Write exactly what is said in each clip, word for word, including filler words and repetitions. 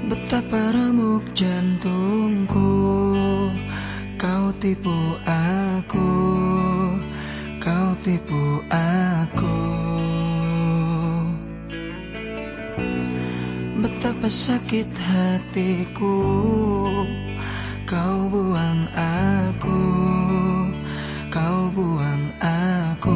Betapa remuk jantungku, kau tipu aku, kau tipu aku. Betapa sakit hatiku, kau buang aku, kau buang aku.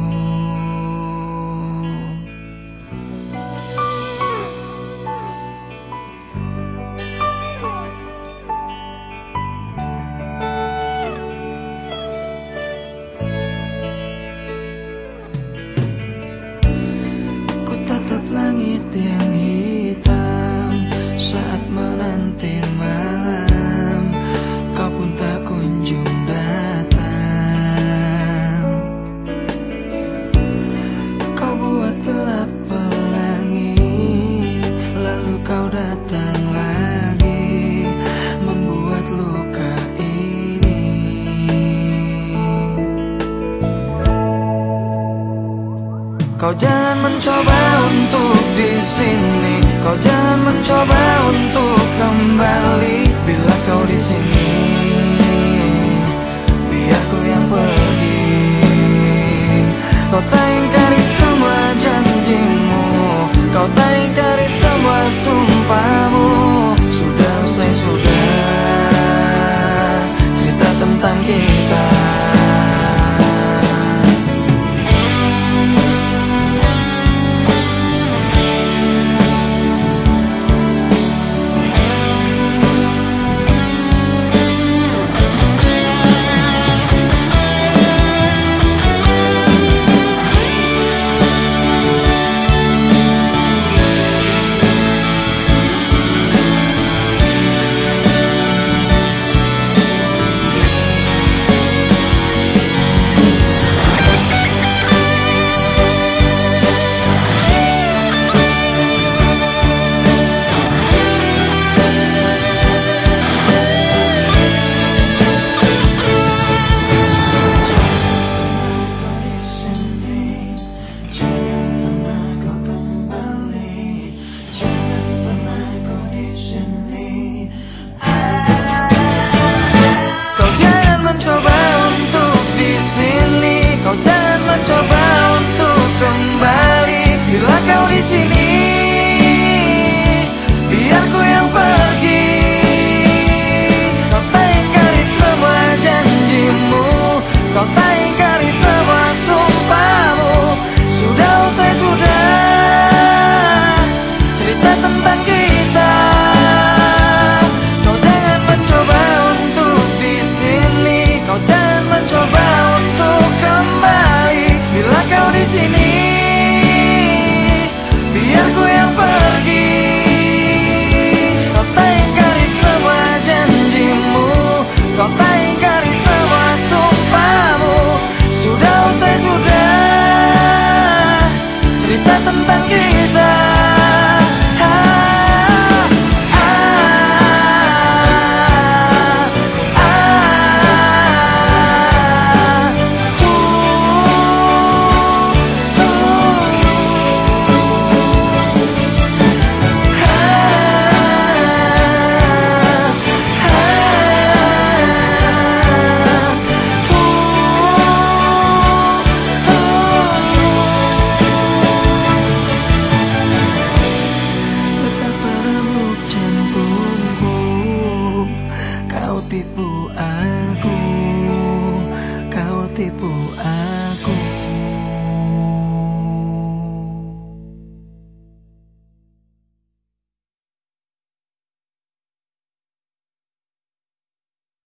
Ku tatap langit yang hitam saat menanti malam, kau pun tak kunjung datang. Kau buat gelap pelangi, lalu kau datang lagi, membuat luka ini. Kau jangan mencoba untuk di sini, kau jangan mencoba untuk kembali. Bila kau di sini, biar ku yang pergi. Kau tak ingkari semua janjimu, kau tak ingkari semua sumpahmu. Sudah usai sudah cerita tentang kita. Kau tak ingkari semua sumpahmu. Sudah usai sudah cerita tentang kita. Kau jangan mencoba untuk di sini, kau jangan mencoba untuk kembali. Bila kau di sini, biar ku yang pergi. Kau tak ingkari semua janjimu, kau tak ingkari semua sumpahmu. Sudah usai sudah cerita tentang kita. Tipu aku, kau tipu aku.